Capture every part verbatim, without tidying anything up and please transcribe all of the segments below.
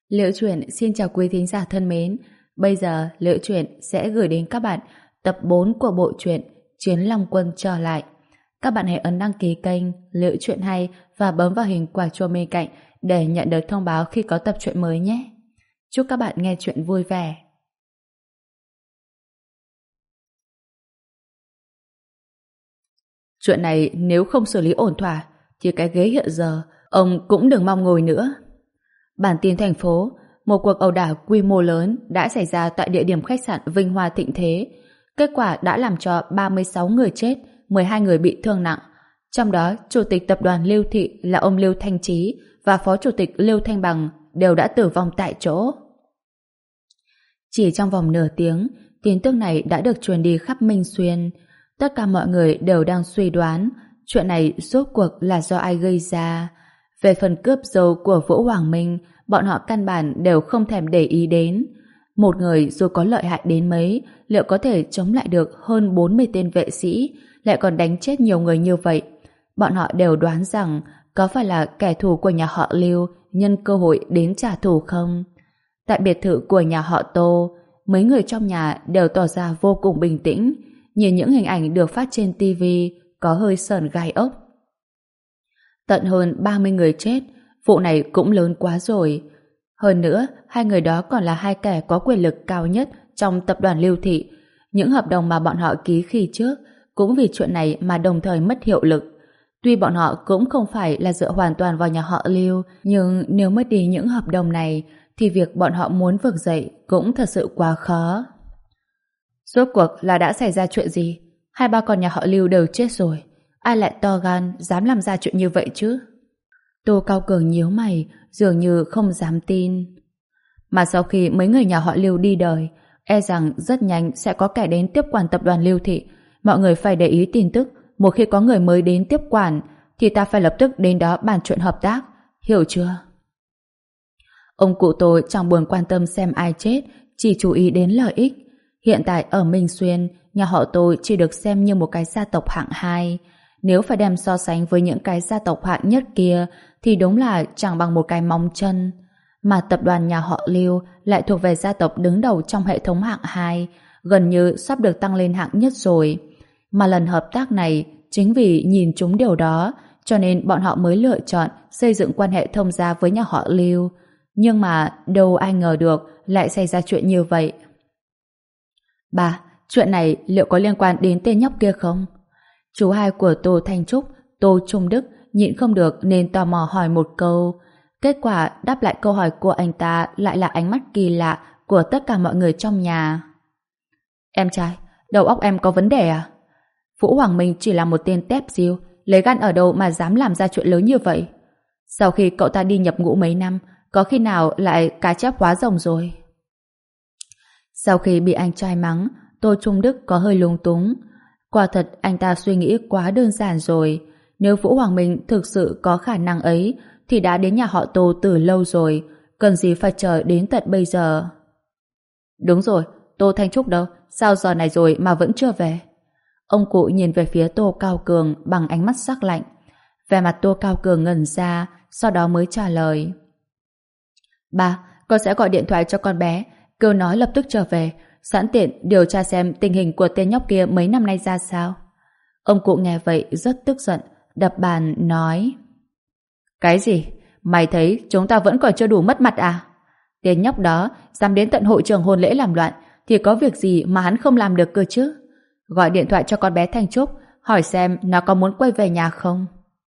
Liễu Chuyện xin chào quý thính giả thân mến. Bây giờ Liễu Chuyện sẽ gửi đến các bạn tập bốn của bộ truyện Chiến Long Quân trở lại. Các bạn hãy ấn đăng ký kênh Liễu Chuyện Hay và bấm vào hình quả chuông bên cạnh để nhận được thông báo khi có tập truyện mới nhé. Chúc các bạn nghe truyện vui vẻ. Chuyện này nếu không xử lý ổn thỏa thì cái ghế hiện giờ ông cũng đừng mong ngồi nữa. Bản tin thành phố, một cuộc ẩu đả quy mô lớn đã xảy ra tại địa điểm khách sạn Vinh Hoa Thịnh Thế. Kết quả đã làm cho ba mươi sáu người chết, mười hai người bị thương nặng. Trong đó, Chủ tịch Tập đoàn Lưu Thị là ông Lưu Thanh Trí và Phó Chủ tịch Lưu Thanh Bằng đều đã tử vong tại chỗ. Chỉ trong vòng nửa tiếng, tin tức này đã được truyền đi khắp Minh Xuyên. Tất cả mọi người đều đang suy đoán chuyện này rốt cuộc là do ai gây ra. Về phần cướp dâu của Vũ Hoàng Minh, bọn họ căn bản đều không thèm để ý đến. Một người dù có lợi hại đến mấy, liệu có thể chống lại được hơn bốn mươi tên vệ sĩ, lại còn đánh chết nhiều người như vậy? Bọn họ đều đoán rằng có phải là kẻ thù của nhà họ Lưu nhân cơ hội đến trả thù không? Tại biệt thự của nhà họ Tô, mấy người trong nhà đều tỏ ra vô cùng bình tĩnh, nhìn những hình ảnh được phát trên ti vi có hơi sởn gai ốc. Tận hơn ba mươi người chết, vụ này cũng lớn quá rồi. Hơn nữa, hai người đó còn là hai kẻ có quyền lực cao nhất trong tập đoàn Lưu Thị. Những hợp đồng mà bọn họ ký khi trước cũng vì chuyện này mà đồng thời mất hiệu lực. Tuy bọn họ cũng không phải là dựa hoàn toàn vào nhà họ Lưu, nhưng nếu mất đi những hợp đồng này thì việc bọn họ muốn vực dậy cũng thật sự quá khó. Rốt cuộc là đã xảy ra chuyện gì? Hai ba con nhà họ Lưu đều chết rồi. Ai lại to gan dám làm ra chuyện như vậy chứ? Tô Cao Cường nhíu mày, dường như không dám tin. Mà sau khi mấy người nhà họ Lưu đi đời, e rằng rất nhanh sẽ có kẻ đến tiếp quản tập đoàn Lưu Thị. Mọi người phải để ý tin tức, một khi có người mới đến tiếp quản thì ta phải lập tức đến đó bàn chuyện hợp tác, hiểu chưa? Ông cụ Tô chẳng buồn quan tâm xem ai chết, chỉ chú ý đến lợi ích. Hiện tại ở Minh Xuyên, nhà họ Tô chỉ được xem như một cái gia tộc hạng hai. Nếu phải đem so sánh với những cái gia tộc hạng nhất kia thì đúng là chẳng bằng một cái móng chân. Mà tập đoàn nhà họ Lưu lại thuộc về gia tộc đứng đầu trong hệ thống hạng hai, gần như sắp được tăng lên hạng nhất rồi. Mà lần hợp tác này chính vì nhìn trúng điều đó cho nên bọn họ mới lựa chọn xây dựng quan hệ thông gia với nhà họ Lưu. Nhưng mà đâu ai ngờ được lại xảy ra chuyện như vậy. Bà, chuyện này liệu có liên quan đến tên nhóc kia không? Chú hai của Tô Thanh Trúc, Tô Trung Đức nhịn không được nên tò mò hỏi một câu. Kết quả đáp lại câu hỏi của anh ta lại là ánh mắt kỳ lạ của tất cả mọi người trong nhà. Em trai, đầu óc em có vấn đề à? Vũ Hoàng Minh chỉ là một tên tép diêu, lấy gan ở đâu mà dám làm ra chuyện lớn như vậy? Sau khi cậu ta đi nhập ngũ mấy năm, có khi nào lại cá chép hóa rồng rồi? Sau khi bị anh trai mắng, Tô Trung Đức có hơi lung túng. Quả thật anh ta suy nghĩ quá đơn giản rồi. Nếu Vũ Hoàng Minh thực sự có khả năng ấy thì đã đến nhà họ Tô từ lâu rồi, cần gì phải chờ đến tận bây giờ. Đúng rồi, Tô Thanh Trúc đâu? Sao giờ này rồi mà vẫn chưa về? Ông cụ nhìn về phía Tô Cao Cường bằng ánh mắt sắc lạnh. Vẻ mặt Tô Cao Cường ngẩn ra, sau đó mới trả lời. Ba, con sẽ gọi điện thoại cho con bé, kêu nó lập tức trở về, sẵn tiện điều tra xem tình hình của tên nhóc kia mấy năm nay ra sao. Ông cụ nghe vậy rất tức giận, đập bàn nói: Cái gì? Mày thấy chúng ta vẫn còn chưa đủ mất mặt à? Tên nhóc đó dám đến tận hội trường hôn lễ làm loạn thì có việc gì mà hắn không làm được cơ chứ? Gọi điện thoại cho con bé Thanh Trúc, hỏi xem nó có muốn quay về nhà không.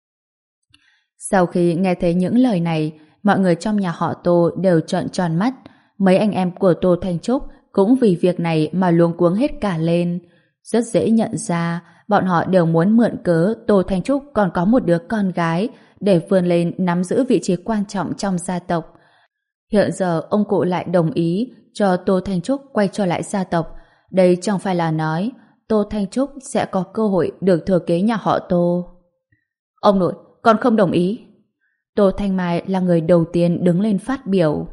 Sau khi nghe thấy những lời này, mọi người trong nhà họ Tô đều trợn tròn mắt. Mấy anh em của Tô Thanh Trúc cũng vì việc này mà luống cuống hết cả lên. Rất dễ nhận ra, bọn họ đều muốn mượn cớ Tô Thanh Trúc còn có một đứa con gái để vươn lên nắm giữ vị trí quan trọng trong gia tộc. Hiện giờ ông cụ lại đồng ý cho Tô Thanh Trúc quay trở lại gia tộc. Đây chẳng phải là nói Tô Thanh Trúc sẽ có cơ hội được thừa kế nhà họ Tô. Ông nội, con không đồng ý. Tô Thanh Mai là người đầu tiên đứng lên phát biểu.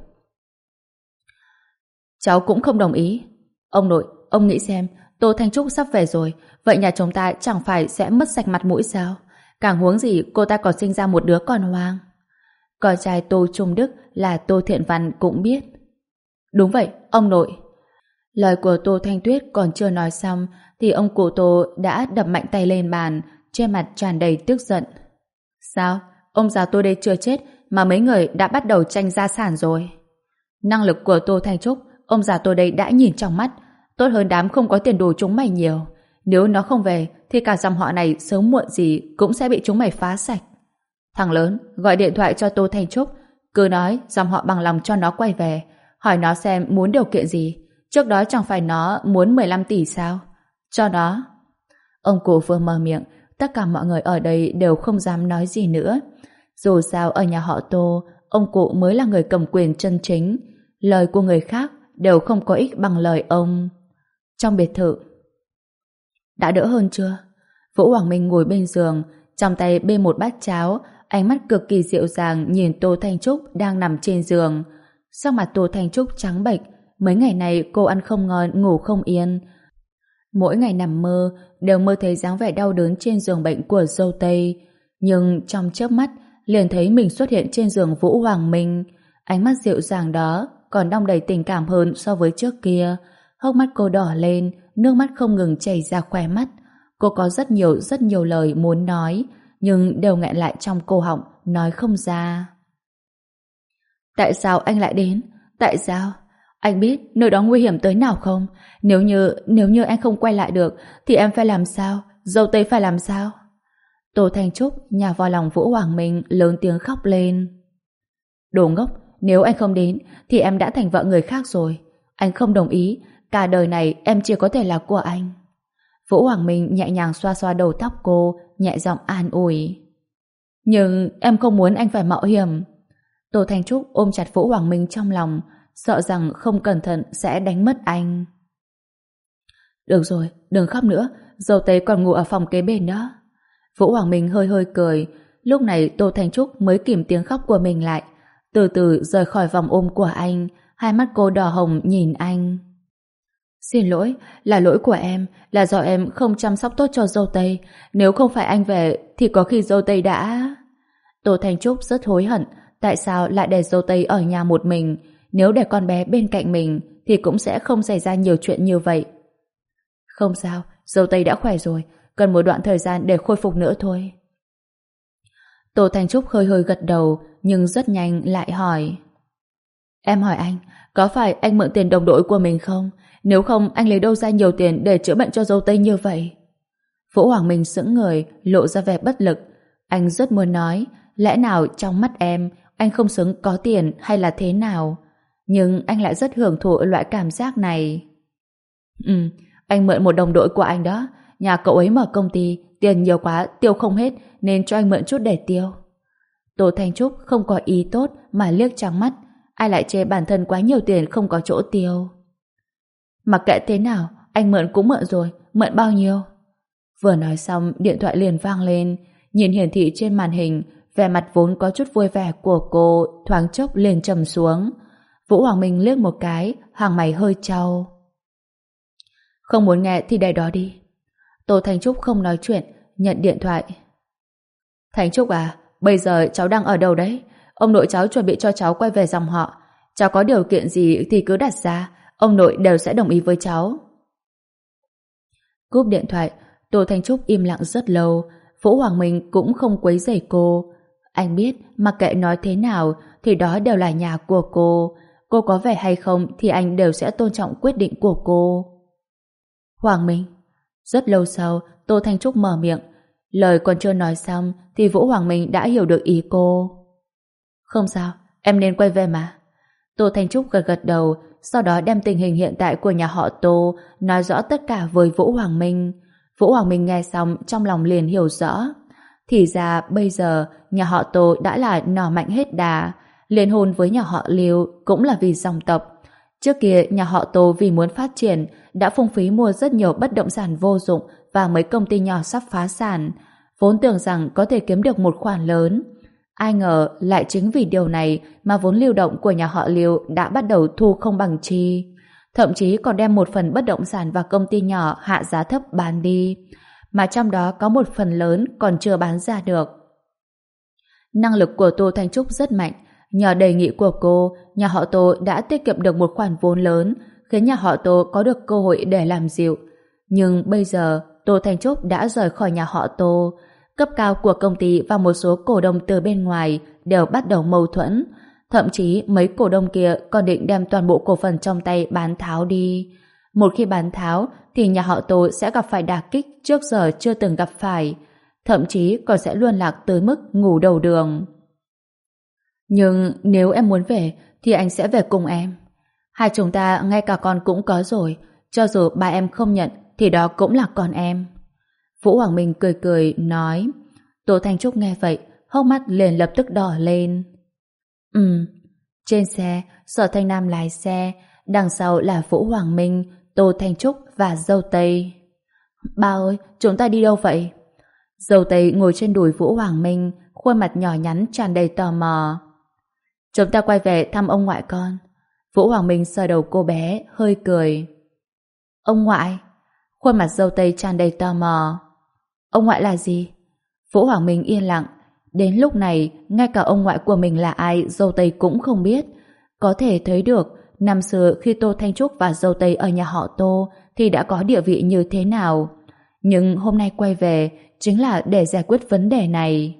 Cháu cũng không đồng ý. Ông nội, ông nghĩ xem, Tô Thanh Trúc sắp về rồi, vậy nhà chúng ta chẳng phải sẽ mất sạch mặt mũi sao? Càng huống gì cô ta còn sinh ra một đứa con hoang. Con trai Tô Trung Đức là Tô Thiện Văn cũng biết. Đúng vậy, ông nội. Lời của Tô Thanh Tuyết còn chưa nói xong thì ông cụ Tô đã đập mạnh tay lên bàn, trên mặt tràn đầy tức giận. Sao? Ông già tôi đây chưa chết mà mấy người đã bắt đầu tranh gia sản rồi. Năng lực của Tô Thanh Trúc, ông già tôi đây đã nhìn trong mắt, tốt hơn đám không có tiền đồ chúng mày nhiều. Nếu nó không về thì cả dòng họ này sớm muộn gì cũng sẽ bị chúng mày phá sạch. Thằng lớn gọi điện thoại cho Tô Thanh Trúc, cứ nói dòng họ bằng lòng cho nó quay về, hỏi nó xem muốn điều kiện gì. Trước đó chẳng phải nó muốn mười lăm tỷ sao? Cho nó. Ông cụ vừa mở miệng, tất cả mọi người ở đây đều không dám nói gì nữa. Dù sao ở nhà họ Tô, ông cụ mới là người cầm quyền chân chính. Lời của người khác đều không có ích bằng lời ông. Trong biệt thự, đã đỡ hơn chưa? Vũ Hoàng Minh ngồi bên giường, trong tay bê một bát cháo, ánh mắt cực kỳ dịu dàng nhìn Tô Thanh Trúc đang nằm trên giường. Sắc mặt Tô Thanh Trúc trắng bệch, mấy ngày này cô ăn không ngon, ngủ không yên. Mỗi ngày nằm mơ đều mơ thấy dáng vẻ đau đớn trên giường bệnh của dâu Tây, nhưng trong chớp mắt liền thấy mình xuất hiện trên giường Vũ Hoàng Minh. Ánh mắt dịu dàng đó còn đong đầy tình cảm hơn so với trước kia. Hốc mắt cô đỏ lên, nước mắt không ngừng chảy ra khóe mắt. Cô có rất nhiều rất nhiều lời muốn nói, nhưng đều nghẹn lại trong cổ họng, nói không ra. Tại sao anh lại đến? Tại sao? Anh biết nơi đó nguy hiểm tới nào không? Nếu như, nếu như anh không quay lại được thì em phải làm sao? Dâu Tây phải làm sao? Tô Thanh Trúc nhào vào lòng Vũ Hoàng Minh lớn tiếng khóc lên. Đồ ngốc, nếu anh không đến thì em đã thành vợ người khác rồi. Anh không đồng ý, cả đời này em chỉ có thể là của anh. Vũ Hoàng Minh nhẹ nhàng xoa xoa đầu tóc cô, nhẹ giọng an ủi. Nhưng em không muốn anh phải mạo hiểm. Tô Thanh Trúc ôm chặt Vũ Hoàng Minh trong lòng, sợ rằng không cẩn thận sẽ đánh mất anh. Được rồi, đừng khóc nữa, dâu Tây còn ngủ ở phòng kế bên đó. Vũ Hoàng Minh hơi hơi cười, lúc này Tô Thanh Trúc mới kìm tiếng khóc của mình lại, từ từ rời khỏi vòng ôm của anh, hai mắt cô đỏ hồng nhìn anh. Xin lỗi, là lỗi của em, là do em không chăm sóc tốt cho dâu Tây, nếu không phải anh về thì có khi dâu Tây đã... Tô Thanh Trúc rất hối hận, tại sao lại để dâu Tây ở nhà một mình, nếu để con bé bên cạnh mình thì cũng sẽ không xảy ra nhiều chuyện như vậy. Không sao, dâu Tây đã khỏe rồi, cần một đoạn thời gian để khôi phục nữa thôi. Tô Thanh Trúc hơi hơi gật đầu, nhưng rất nhanh lại hỏi. Em hỏi anh, có phải anh mượn tiền đồng đội của mình không? Nếu không, anh lấy đâu ra nhiều tiền để chữa bệnh cho dâu Tây như vậy? Vũ Hoàng Minh sững người, lộ ra vẻ bất lực. Anh rất muốn nói, lẽ nào trong mắt em, anh không xứng có tiền hay là thế nào? Nhưng anh lại rất hưởng thụ loại cảm giác này. Ừ, anh mượn một đồng đội của anh đó. Nhà cậu ấy mở công ty, tiền nhiều quá, tiêu không hết, nên cho anh mượn chút để tiêu. Tô Thanh Trúc không có ý tốt mà liếc trắng mắt. Ai lại chê bản thân quá nhiều tiền không có chỗ tiêu? Mặc kệ thế nào, anh mượn cũng mượn rồi, mượn bao nhiêu? Vừa nói xong, điện thoại liền vang lên. Nhìn hiển thị trên màn hình, vẻ mặt vốn có chút vui vẻ của cô thoáng chốc liền trầm xuống. Vũ Hoàng Minh liếc một cái, hàng mày hơi chau. Không muốn nghe thì để đó đi. Tô Thanh Trúc không nói chuyện, nhận điện thoại. Thanh Trúc à, bây giờ cháu đang ở đâu đấy? Ông nội cháu chuẩn bị cho cháu quay về dòng họ. Cháu có điều kiện gì thì cứ đặt ra, ông nội đều sẽ đồng ý với cháu. Cúp điện thoại, Tô Thanh Trúc im lặng rất lâu. Vũ Hoàng Minh cũng không quấy rầy cô. Anh biết mặc kệ nói thế nào thì đó đều là nhà của cô. Cô có về hay không thì anh đều sẽ tôn trọng quyết định của cô. Hoàng Minh. Rất lâu sau, Tô Thanh Trúc mở miệng. Lời còn chưa nói xong thì Vũ Hoàng Minh đã hiểu được ý cô. Không sao, em nên quay về mà. Tô Thanh Trúc gật gật đầu, sau đó đem tình hình hiện tại của nhà họ Tô nói rõ tất cả với Vũ Hoàng Minh. Vũ Hoàng Minh nghe xong trong lòng liền hiểu rõ. Thì ra bây giờ nhà họ Tô đã là nỏ mạnh hết đà. Liên hôn với nhà họ Liêu cũng là vì dòng tộc. Trước kia nhà họ Tô vì muốn phát triển đã phung phí mua rất nhiều bất động sản vô dụng và mấy công ty nhỏ sắp phá sản, vốn tưởng rằng có thể kiếm được một khoản lớn. Ai ngờ lại chính vì điều này mà vốn lưu động của nhà họ Liêu đã bắt đầu thu không bằng chi. Thậm chí còn đem một phần bất động sản và công ty nhỏ hạ giá thấp bán đi, mà trong đó có một phần lớn còn chưa bán ra được. Năng lực của Tô Thanh Trúc rất mạnh. Nhờ đề nghị của cô, nhà họ Tô đã tiết kiệm được một khoản vốn lớn, khiến nhà họ Tô có được cơ hội để làm dịu. Nhưng bây giờ, Tô Thanh Trúc đã rời khỏi nhà họ Tô. Cấp cao của công ty và một số cổ đông từ bên ngoài đều bắt đầu mâu thuẫn. Thậm chí mấy cổ đông kia còn định đem toàn bộ cổ phần trong tay bán tháo đi. Một khi bán tháo thì nhà họ Tô sẽ gặp phải đả kích trước giờ chưa từng gặp phải. Thậm chí còn sẽ luân lạc tới mức ngủ đầu đường. Nhưng nếu em muốn về thì anh sẽ về cùng em. Hai chúng ta ngay cả con cũng có rồi. Cho dù ba em không nhận thì đó cũng là con em. Vũ Hoàng Minh cười cười nói. Tô Thanh Trúc nghe vậy, hốc mắt liền lập tức đỏ lên. Ừ. Trên xe, Sở Thanh Nam lái xe, đằng sau là Vũ Hoàng Minh, Tô Thanh Trúc và Dâu Tây. Ba ơi, chúng ta đi đâu vậy? Dâu Tây ngồi trên đùi Vũ Hoàng Minh, khuôn mặt nhỏ nhắn tràn đầy tò mò. Chúng ta quay về thăm ông ngoại con. Vũ Hoàng Minh sờ đầu cô bé, hơi cười. Ông ngoại? Khuôn mặt Dâu Tây tràn đầy tò mò. Ông ngoại là gì? Vũ Hoàng Minh yên lặng. Đến lúc này, ngay cả ông ngoại của mình là ai, Dâu Tây cũng không biết. Có thể thấy được, năm xưa khi Tô Thanh Trúc và Dâu Tây ở nhà họ Tô thì đã có địa vị như thế nào. Nhưng hôm nay quay về chính là để giải quyết vấn đề này.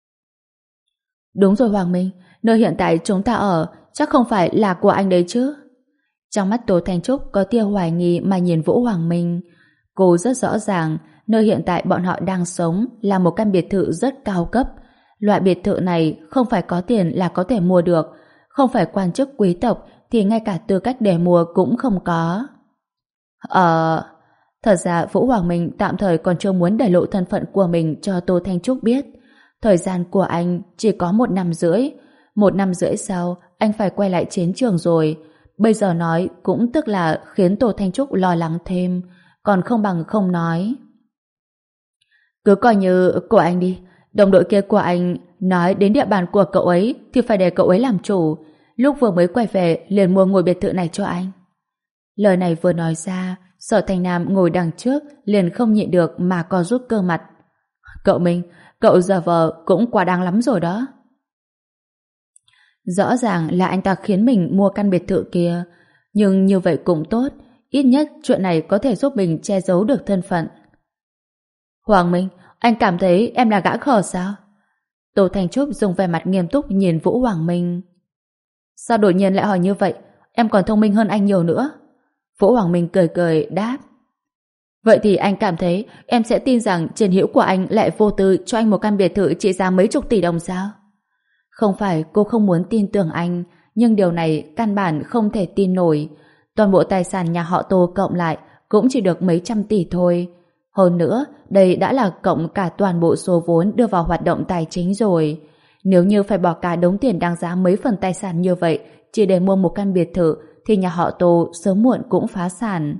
Đúng rồi Hoàng Minh, nơi hiện tại chúng ta ở chắc không phải là của anh đấy chứ? Trong mắt Tô Thanh Trúc có tia hoài nghi mà nhìn Vũ Hoàng Minh. Cô rất rõ ràng, nơi hiện tại bọn họ đang sống là một căn biệt thự rất cao cấp. Loại biệt thự này không phải có tiền là có thể mua được, không phải quan chức quý tộc thì ngay cả tư cách để mua cũng không có. Ờ... Thật ra Vũ Hoàng Minh tạm thời còn chưa muốn để lộ thân phận của mình cho Tô Thanh Trúc biết. Thời gian của anh chỉ có một năm rưỡi. Một năm rưỡi sau, anh phải quay lại chiến trường rồi. Bây giờ nói cũng tức là khiến Tô Thanh Trúc lo lắng thêm, còn không bằng không nói. Cứ coi như của anh đi. Đồng đội kia của anh nói đến địa bàn của cậu ấy thì phải để cậu ấy làm chủ. Lúc vừa mới quay về liền mua ngôi biệt thự này cho anh. Lời này vừa nói ra, Sở Thanh Nam ngồi đằng trước liền không nhịn được mà co rút cơ mặt. Cậu Minh, cậu giờ vờ cũng quá đáng lắm rồi đó. Rõ ràng là anh ta khiến mình mua căn biệt thự kia, nhưng như vậy cũng tốt, ít nhất chuyện này có thể giúp mình che giấu được thân phận. Hoàng Minh, anh cảm thấy em là gã khờ sao? Tô Thanh Trúc dùng vẻ mặt nghiêm túc nhìn Vũ Hoàng Minh. Sao đột nhiên lại hỏi như vậy? Em còn thông minh hơn anh nhiều nữa. Vũ Hoàng Minh cười cười đáp. Vậy thì anh cảm thấy em sẽ tin rằng Trần Hữu của anh lại vô tư cho anh một căn biệt thự trị giá mấy chục tỷ đồng sao? Không phải cô không muốn tin tưởng anh, nhưng điều này căn bản không thể tin nổi. Toàn bộ tài sản nhà họ Tô cộng lại cũng chỉ được mấy trăm tỷ thôi. Hơn nữa, đây đã là cộng cả toàn bộ số vốn đưa vào hoạt động tài chính rồi. Nếu như phải bỏ cả đống tiền đáng giá mấy phần tài sản như vậy chỉ để mua một căn biệt thự thì nhà họ Tô sớm muộn cũng phá sản.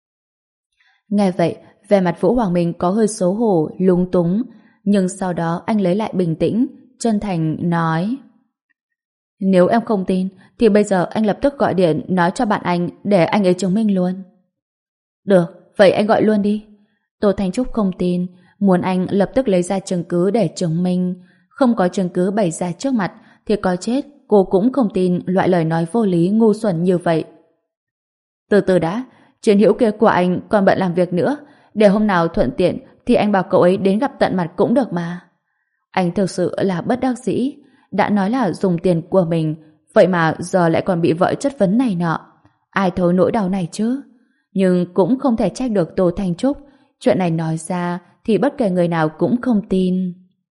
Nghe vậy, vẻ mặt Vũ Hoàng Minh có hơi xấu hổ, lúng túng, nhưng sau đó anh lấy lại bình tĩnh, chân thành nói: Nếu em không tin, thì bây giờ anh lập tức gọi điện nói cho bạn anh để anh ấy chứng minh luôn. Được, vậy anh gọi luôn đi. Tô Thanh Trúc không tin, muốn anh lập tức lấy ra chứng cứ để chứng minh. Không có chứng cứ bày ra trước mặt thì có chết cô cũng không tin loại lời nói vô lý ngu xuẩn như vậy. Từ từ đã, Trần Hữu kia của anh còn bận làm việc nữa, để hôm nào thuận tiện thì anh bảo cậu ấy đến gặp tận mặt cũng được mà. Anh thực sự là bất đắc dĩ, đã nói là dùng tiền của mình, vậy mà giờ lại còn bị vợ chất vấn này nọ. Ai thấu nỗi đau này chứ? Nhưng cũng không thể trách được Tô Thanh Trúc, chuyện này nói ra thì bất kể người nào cũng không tin.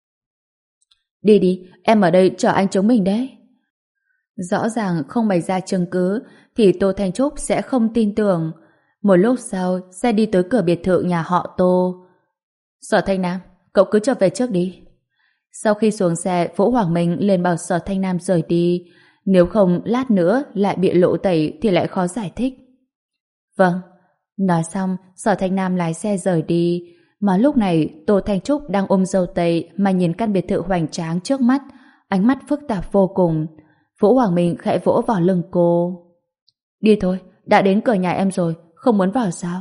Đi đi, em ở đây chờ anh chứng minh đấy. Rõ ràng không bày ra chứng cứ thì Tô Thanh Trúc sẽ không tin tưởng. Một lúc sau, xe đi tới cửa biệt thự nhà họ Tô. Sở Thanh Nam, cậu cứ trở về trước đi. Sau khi xuống xe, Vũ Hoàng Minh liền bảo Sở Thanh Nam rời đi. Nếu không, lát nữa lại bị lộ tẩy thì lại khó giải thích. Vâng. Nói xong, Sở Thanh Nam lái xe rời đi. Mà lúc này, Tô Thanh Trúc đang ôm dâu tây mà nhìn căn biệt thự hoành tráng trước mắt, ánh mắt phức tạp vô cùng. Vũ Hoàng Minh khẽ vỗ vào lưng cô. Đi thôi, đã đến cửa nhà em rồi, không muốn vào sao?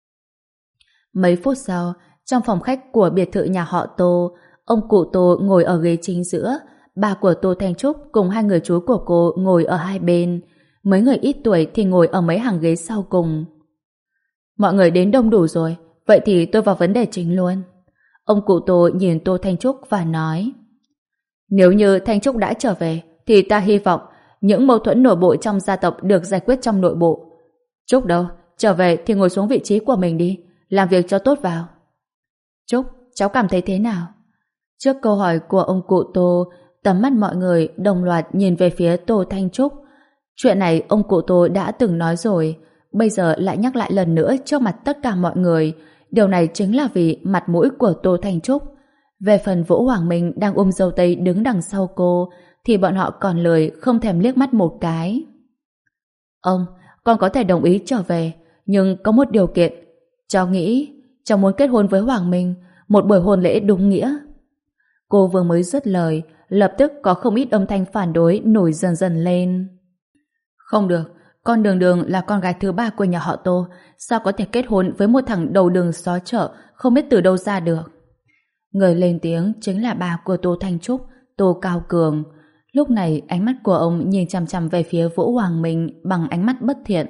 Mấy phút sau, trong phòng khách của biệt thự nhà họ Tô, ông cụ Tô ngồi ở ghế chính giữa, Ba của Tô Thanh Trúc cùng hai người chú của cô ngồi ở hai bên, mấy người ít tuổi thì ngồi ở mấy hàng ghế sau cùng. Mọi người đến đông đủ rồi, vậy thì tôi vào vấn đề chính luôn. Ông cụ Tô nhìn Tô Thanh Trúc và nói: Nếu như Thanh Trúc đã trở về, thì ta hy vọng những mâu thuẫn nội bộ trong gia tộc được giải quyết trong nội bộ. Trúc đâu? Trở về thì ngồi xuống vị trí của mình đi, làm việc cho tốt vào. Trúc, cháu cảm thấy thế nào? Trước câu hỏi của ông cụ Tô, tầm mắt mọi người đồng loạt nhìn về phía Tô Thanh Trúc. Chuyện này ông cụ Tô đã từng nói rồi, bây giờ lại nhắc lại lần nữa trước mặt tất cả mọi người. Điều này chính là vì mặt mũi của Tô Thanh Trúc. Về phần Vũ Hoàng Minh đang ôm dâu tây đứng đằng sau cô, thì bọn họ còn lười không thèm liếc mắt một cái. Ông, con có thể đồng ý trở về, nhưng có một điều kiện. Cháu nghĩ cháu muốn kết hôn với Hoàng Minh, một buổi hôn lễ đúng nghĩa. Cô vừa mới dứt lời, lập tức có không ít âm thanh phản đối nổi dần dần lên. Không được, con Đường Đường là con gái thứ ba của nhà họ Tô, sao có thể kết hôn với một thằng đầu đường xó chợ không biết từ đâu ra được. Người lên tiếng chính là bà của Tô Thanh Trúc, Tô Cao Cường. Lúc này ánh mắt của ông nhìn chằm chằm về phía Vũ Hoàng Minh bằng ánh mắt bất thiện.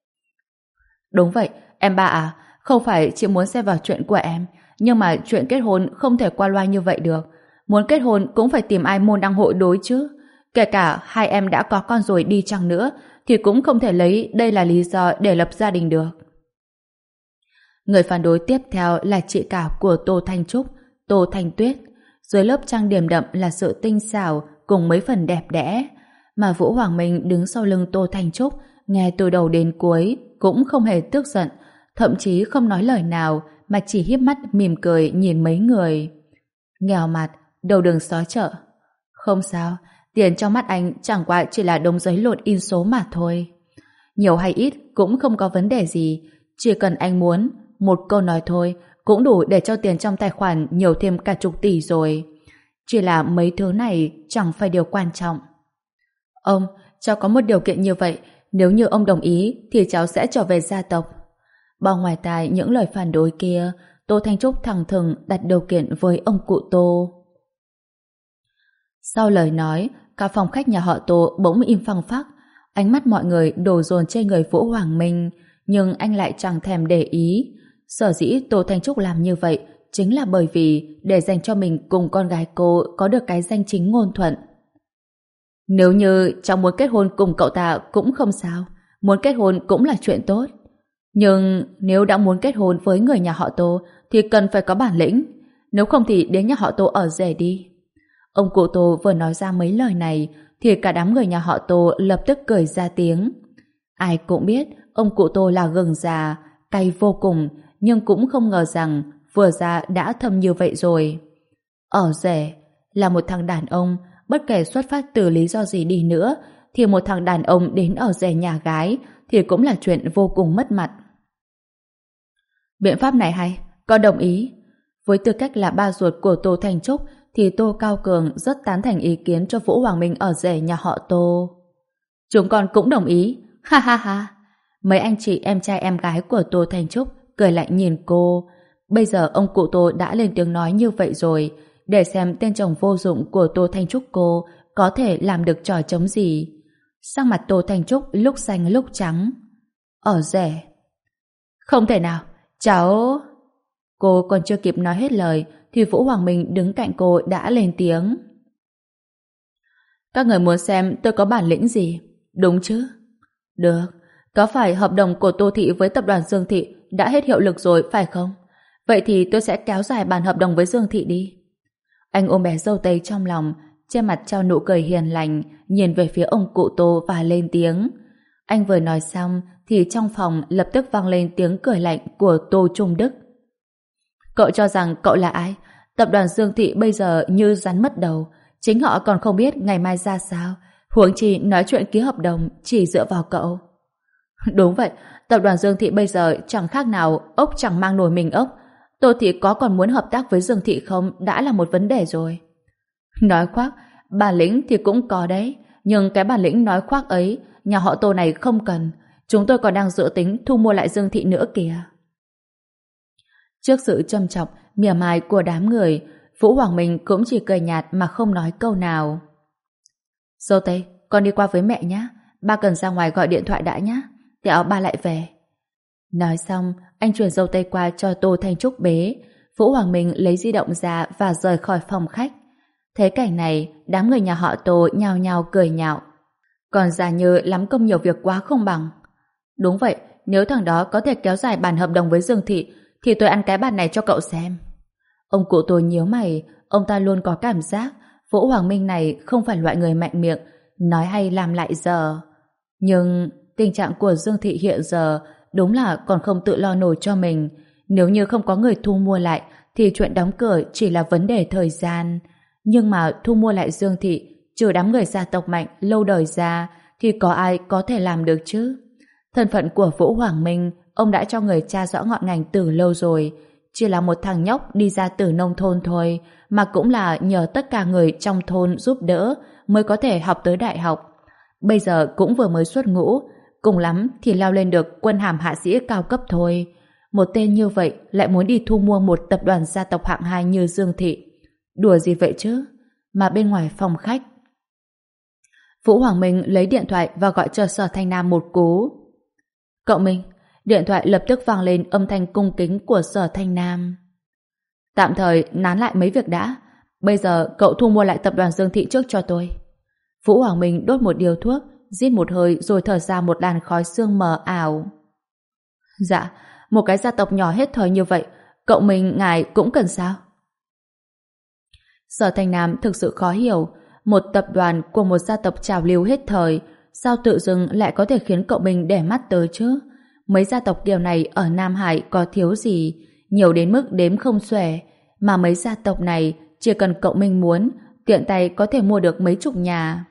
Đúng vậy, em ba à, không phải chị muốn xen vào chuyện của em, nhưng mà chuyện kết hôn không thể qua loa như vậy được. Muốn kết hôn cũng phải tìm ai môn đăng hộ đối chứ. Kể cả hai em đã có con rồi đi chăng nữa, thì cũng không thể lấy đây là lý do để lập gia đình được. Người phản đối tiếp theo là chị cả của Tô Thanh Trúc, Tô Thanh Tuyết. Dưới lớp trang điểm đậm là sự tinh xảo cùng mấy phần đẹp đẽ, mà Vũ Hoàng Minh đứng sau lưng Tô Thanh Trúc, nghe từ đầu đến cuối cũng không hề tức giận, thậm chí không nói lời nào mà chỉ híp mắt mỉm cười nhìn mấy người. Nghèo mặt, đầu đường xó chợ. Không sao, tiền trong mắt anh chẳng qua chỉ là đống giấy lộn in số mà thôi. Nhiều hay ít cũng không có vấn đề gì, chỉ cần anh muốn, một câu nói thôi cũng đủ để cho tiền trong tài khoản nhiều thêm cả chục tỷ rồi. Chỉ là mấy thứ này chẳng phải điều quan trọng. Ông, cháu có một điều kiện như vậy, nếu như ông đồng ý thì cháu sẽ trở về gia tộc. Bao ngoài tai những lời phản đối kia, Tô Thanh Trúc thẳng thừng đặt điều kiện với ông cụ Tô. Sau lời nói, cả phòng khách nhà họ Tô bỗng im phăng phắc, ánh mắt mọi người đổ dồn trên người Vũ Hoàng Minh, nhưng anh lại chẳng thèm để ý. Sở dĩ Tô Thanh Trúc làm như vậy chính là bởi vì để dành cho mình cùng con gái cô có được cái danh chính ngôn thuận. Nếu như cháu muốn kết hôn cùng cậu ta cũng không sao, muốn kết hôn cũng là chuyện tốt. Nhưng nếu đã muốn kết hôn với người nhà họ Tô thì cần phải có bản lĩnh, nếu không thì đến nhà họ Tô ở rể đi. Ông cụ Tô vừa nói ra mấy lời này thì cả đám người nhà họ Tô lập tức cười ra tiếng. Ai cũng biết ông cụ Tô là gừng già, cay vô cùng, nhưng cũng không ngờ rằng vừa ra đã thâm như vậy rồi. Ở rể là một thằng đàn ông, bất kể xuất phát từ lý do gì đi nữa, thì một thằng đàn ông đến ở rể nhà gái thì cũng là chuyện vô cùng mất mặt. Biện pháp này hay, con đồng ý. Với tư cách là ba ruột của Tô Thanh Trúc thì Tô Cao Cường rất tán thành ý kiến cho Vũ Hoàng Minh ở rể nhà họ Tô. Chúng con cũng đồng ý. Ha ha ha. Mấy anh chị em trai em gái của Tô Thanh Trúc cười lạnh nhìn cô. Bây giờ ông cụ Tô đã lên tiếng nói như vậy rồi, để xem tên chồng vô dụng của Tô Thanh Trúc cô có thể làm được trò chống gì. Sắc mặt Tô Thanh Trúc lúc xanh lúc trắng. Ở rể. Không thể nào, cháu... Cô còn chưa kịp nói hết lời thì Vũ Hoàng Minh đứng cạnh cô đã lên tiếng. Các người muốn xem tôi có bản lĩnh gì, đúng chứ? Được, có phải hợp đồng của Tô Thị với tập đoàn Dương Thị đã hết hiệu lực rồi phải không? Vậy thì tôi sẽ kéo dài bản hợp đồng với Dương Thị đi. Anh ôm bé dâu tây trong lòng, trên mặt trao nụ cười hiền lành, nhìn về phía ông cụ Tô và lên tiếng. Anh vừa nói xong thì trong phòng lập tức vang lên tiếng cười lạnh của Tô Trung Đức. Cậu cho rằng cậu là ai? Tập đoàn Dương Thị bây giờ như rắn mất đầu, chính họ còn không biết ngày mai ra sao, huống chi nói chuyện ký hợp đồng chỉ dựa vào cậu. Đúng vậy, tập đoàn Dương Thị bây giờ chẳng khác nào ốc chẳng mang nổi mình ốc. Tô Thị có còn muốn hợp tác với Dương Thị không đã là một vấn đề rồi. Nói khoác, bản lĩnh thì cũng có đấy, nhưng cái bản lĩnh nói khoác ấy nhà họ Tô này không cần. Chúng tôi còn đang dự tính thu mua lại Dương Thị nữa kìa. Trước sự châm chọc, mỉa mai của đám người, Vũ Hoàng Minh cũng chỉ cười nhạt mà không nói câu nào. Dâu Tây, con đi qua với mẹ nhé. Ba cần ra ngoài gọi điện thoại đã nhé. Tẹo ba lại về. Nói xong, anh chuyển dâu Tây qua cho Tô Thanh Trúc bế. Vũ Hoàng Minh lấy di động ra và rời khỏi phòng khách. Thấy cảnh này, đám người nhà họ Tô nhao nhao cười nhạo. Còn già Như lắm công nhiều việc quá không bằng. Đúng vậy, nếu thằng đó có thể kéo dài bản hợp đồng với Dương Thị, thì tôi ăn cái bàn này cho cậu xem. Ông cụ tôi nhíu mày, ông ta luôn có cảm giác Vũ Hoàng Minh này không phải loại người mạnh miệng, nói hay làm lại giờ. Nhưng tình trạng của Dương Thị hiện giờ đúng là còn không tự lo nổi cho mình. Nếu như không có người thu mua lại, thì chuyện đóng cửa chỉ là vấn đề thời gian. Nhưng mà thu mua lại Dương Thị, trừ đám người gia tộc mạnh lâu đời ra, thì có ai có thể làm được chứ? Thân phận của Vũ Hoàng Minh, ông đã cho người tra rõ ngọn ngành từ lâu rồi. Chỉ là một thằng nhóc đi ra từ nông thôn thôi, mà cũng là nhờ tất cả người trong thôn giúp đỡ mới có thể học tới đại học. Bây giờ cũng vừa mới xuất ngũ, cùng lắm thì leo lên được quân hàm hạ sĩ cao cấp thôi. Một tên như vậy lại muốn đi thu mua một tập đoàn gia tộc hạng hai như Dương Thị. Đùa gì vậy chứ? Mà bên ngoài phòng khách, Vũ Hoàng Minh lấy điện thoại và gọi cho Sở Thanh Nam một cú. Cậu Minh, điện thoại lập tức vang lên âm thanh cung kính của Sở Thanh Nam. Tạm thời nán lại mấy việc đã. Bây giờ cậu thu mua lại tập đoàn Dương Thị trước cho tôi. Vũ Hoàng Minh đốt một điếu thuốc, rít một hơi rồi thở ra một làn khói sương mờ ảo. Dạ, một cái gia tộc nhỏ hết thời như vậy, cậu Minh ngài cũng cần sao? Sở Thanh Nam thực sự khó hiểu. Một tập đoàn của một gia tộc trào lưu hết thời, sao tự dưng lại có thể khiến cậu Minh để mắt tới chứ? Mấy gia tộc kiểu này ở Nam Hải có thiếu gì, nhiều đến mức đếm không xuể. Mà mấy gia tộc này chỉ cần cậu Minh muốn, tiện tay có thể mua được mấy chục nhà.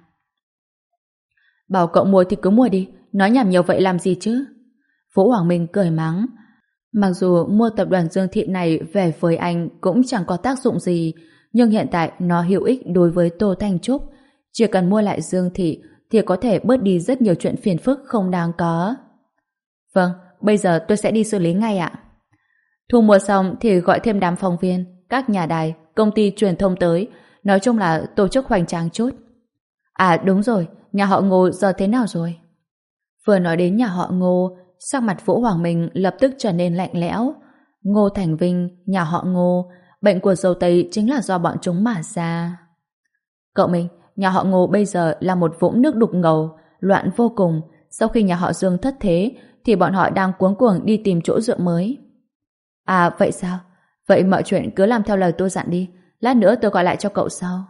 Bảo cậu mua thì cứ mua đi, nói nhảm nhiều vậy làm gì chứ? Vũ Hoàng Minh cười mắng. Mặc dù mua tập đoàn Dương Thị này về với anh cũng chẳng có tác dụng gì, nhưng hiện tại nó hữu ích đối với Tô Thanh Trúc. Chỉ cần mua lại Dương Thị thì có thể bớt đi rất nhiều chuyện phiền phức không đáng có. Vâng, bây giờ tôi sẽ đi xử lý ngay ạ. Thu mua xong thì gọi thêm đám phóng viên, các nhà đài, công ty truyền thông tới, nói chung là tổ chức hoành tráng chút. À đúng rồi, nhà họ Ngô giờ thế nào rồi? Vừa nói đến nhà họ Ngô, sắc mặt Vũ Hoàng Minh lập tức trở nên lạnh lẽo. Ngô Thành Vinh, nhà họ Ngô, bệnh của dâu Tây chính là do bọn chúng mà ra. Cậu Minh, nhà họ Ngô bây giờ là một vũng nước đục ngầu, loạn vô cùng. Sau khi nhà họ Dương thất thế, thì bọn họ đang cuống cuồng đi tìm chỗ dựa mới. À vậy sao? Vậy mọi chuyện cứ làm theo lời tôi dặn đi. Lát nữa tôi gọi lại cho cậu sau.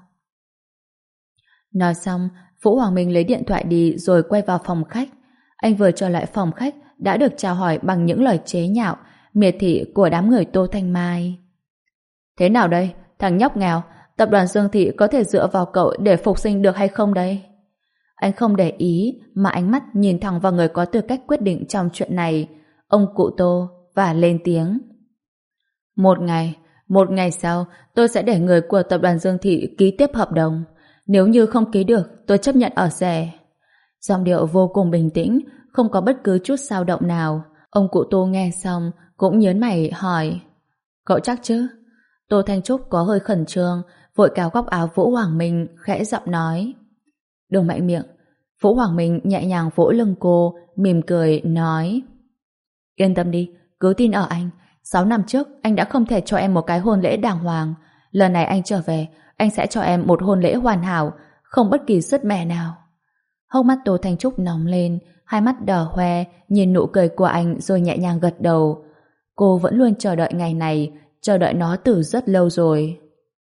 Nói xong, Vũ Hoàng Minh lấy điện thoại đi rồi quay vào phòng khách. Anh vừa trở lại phòng khách đã được chào hỏi bằng những lời chế nhạo, miệt thị của đám người Tô Thanh Mai. Thế nào đây? Thằng nhóc nghèo, tập đoàn Dương Thị có thể dựa vào cậu để phục sinh được hay không đây? Anh không để ý mà ánh mắt nhìn thẳng vào người có tư cách quyết định trong chuyện này, ông cụ Tô, và lên tiếng. Một ngày, một ngày sau, tôi sẽ để người của tập đoàn Dương Thị ký tiếp hợp đồng. Nếu như không ký được, tôi chấp nhận ở rẻ. Giọng điệu vô cùng bình tĩnh, không có bất cứ chút dao động nào. Ông cụ Tô nghe xong, cũng nhớn mày hỏi. Cậu chắc chứ? Tô Thanh Trúc có hơi khẩn trương, vội kéo góc áo Vũ Hoàng Minh, khẽ giọng nói. Đừng mạnh miệng. Vũ Hoàng Minh nhẹ nhàng vỗ lưng cô, mỉm cười, nói. Yên tâm đi, cứ tin ở anh. Sáu năm trước, anh đã không thể cho em một cái hôn lễ đàng hoàng. Lần này anh trở về, anh sẽ cho em một hôn lễ hoàn hảo, không bất kỳ sứt mẻ nào. Hốc mắt Tô Thanh Trúc nóng lên, hai mắt đỏ hoe, nhìn nụ cười của anh rồi nhẹ nhàng gật đầu. Cô vẫn luôn chờ đợi ngày này, chờ đợi nó từ rất lâu rồi.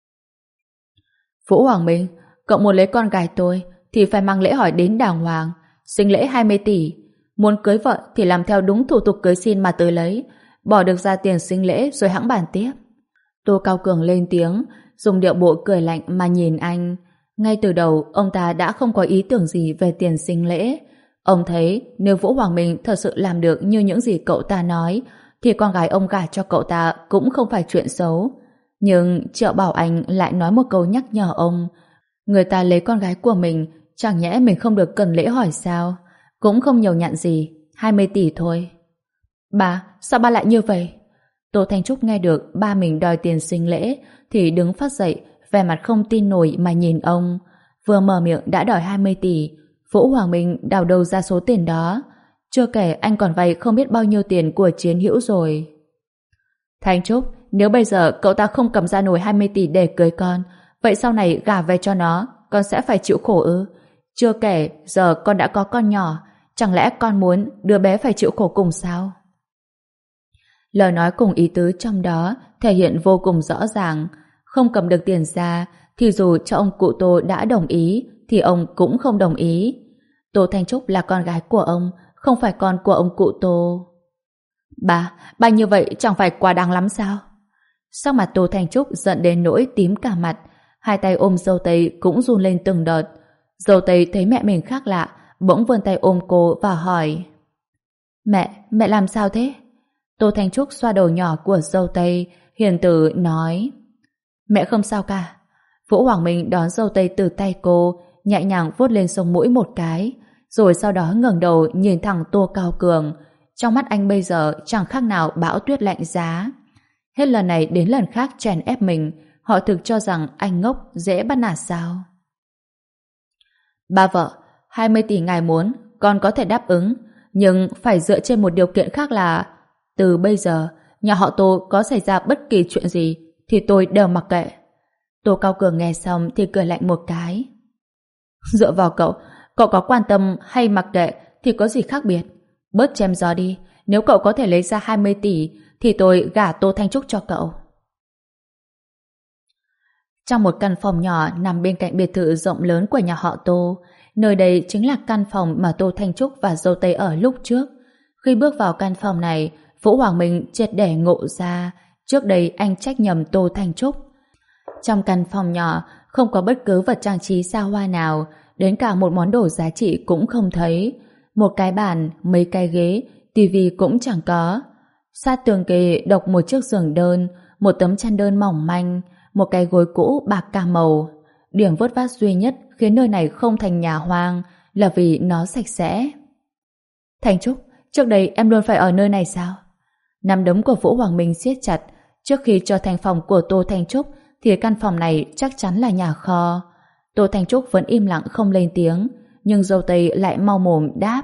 Vũ Hoàng Minh, cậu muốn lấy con gái tôi thì phải mang lễ hỏi đến đàng hoàng, sinh lễ hai mươi tỷ. Muốn cưới vợ thì làm theo đúng thủ tục cưới xin mà tới lấy, bỏ được ra tiền sinh lễ rồi hẵng bàn tiếp. Tô Cao Cường lên tiếng, dùng điệu bộ cười lạnh mà nhìn anh. Ngay từ đầu, ông ta đã không có ý tưởng gì về tiền sinh lễ. Ông thấy nếu Vũ Hoàng Minh thật sự làm được như những gì cậu ta nói, thì con gái ông gả cho cậu ta cũng không phải chuyện xấu. Nhưng Triệu Bảo Anh lại nói một câu nhắc nhở ông. Người ta lấy con gái của mình, chẳng nhẽ mình không được cần lễ hỏi sao? Cũng không nhiều nhặn gì, hai mươi tỷ thôi. Ba, sao ba lại như vậy? Tô Thanh Trúc nghe được ba mình đòi tiền sinh lễ thì đứng phát dậy, vẻ mặt không tin nổi mà nhìn ông. Vừa mở miệng đã đòi hai mươi tỷ. Vũ Hoàng Minh đào đầu ra số tiền đó. Chưa kể anh còn vay không biết bao nhiêu tiền của Chiến Hữu rồi. Thanh Trúc, nếu bây giờ cậu ta không cầm ra nổi hai mươi tỷ để cưới con, vậy sau này gả về cho nó, con sẽ phải chịu khổ ư? Chưa kể, giờ con đã có con nhỏ, chẳng lẽ con muốn đứa bé phải chịu khổ cùng sao? Lời nói cùng ý tứ trong đó thể hiện vô cùng rõ ràng. Không cầm được tiền ra, thì dù cho ông cụ Tô đã đồng ý, thì ông cũng không đồng ý. Tô Thanh Trúc là con gái của ông, không phải con của ông cụ Tô. Bà, bà như vậy chẳng phải quá đáng lắm sao? Sắc mặt Tô Thanh Trúc giận đến nỗi tím cả mặt, hai tay ôm dâu tây cũng run lên từng đợt. Dâu tây thấy mẹ mình khác lạ, bỗng vươn tay ôm cô và hỏi: Mẹ, mẹ làm sao thế? Tô Thanh Trúc xoa đầu nhỏ của dâu tây, hiền từ nói: Mẹ không sao cả. Vũ Hoàng Minh đón dâu tây từ tay cô, nhẹ nhàng vuốt lên sống mũi một cái, rồi sau đó ngẩng đầu nhìn thẳng Tô Cao Cường. Trong mắt anh bây giờ chẳng khác nào bão tuyết lạnh giá. Hết lần này đến lần khác chèn ép mình, họ thực cho rằng anh ngốc, dễ bắt nạt sao? Ba vợ, hai mươi tỷ ngài muốn, con có thể đáp ứng, nhưng phải dựa trên một điều kiện khác là từ bây giờ, nhà họ Tô có xảy ra bất kỳ chuyện gì thì tôi đều mặc kệ. Tô Cao Cường nghe xong thì cười lạnh một cái. Dựa vào cậu, cậu có quan tâm hay mặc kệ thì có gì khác biệt. Bớt chém gió đi, nếu cậu có thể lấy ra hai mươi tỷ thì tôi gả Tô Thanh Trúc cho cậu. Trong một căn phòng nhỏ nằm bên cạnh biệt thự rộng lớn của nhà họ Tô, nơi đây chính là căn phòng mà Tô Thanh Trúc và dâu tây ở lúc trước. Khi bước vào căn phòng này, Vũ Hoàng Minh triệt để ngộ ra, trước đây anh trách nhầm Tô Thanh Trúc. Trong căn phòng nhỏ không có bất cứ vật trang trí xa hoa nào, đến cả một món đồ giá trị cũng không thấy. Một cái bàn, mấy cái ghế, tivi cũng chẳng có. Sát tường kề độc một chiếc giường đơn, một tấm chăn đơn mỏng manh, một cái gối cũ bạc cà màu. Điểm vớt vát duy nhất khiến nơi này không thành nhà hoang là vì nó sạch sẽ. Thanh Trúc, trước đây em luôn phải ở nơi này sao? Nắm đấm của Vũ Hoàng Minh siết chặt. Trước khi cho thành phòng của Tô Thanh Trúc thì căn phòng này chắc chắn là nhà kho. Tô Thanh Trúc vẫn im lặng không lên tiếng, nhưng dâu tây lại mau mồm đáp: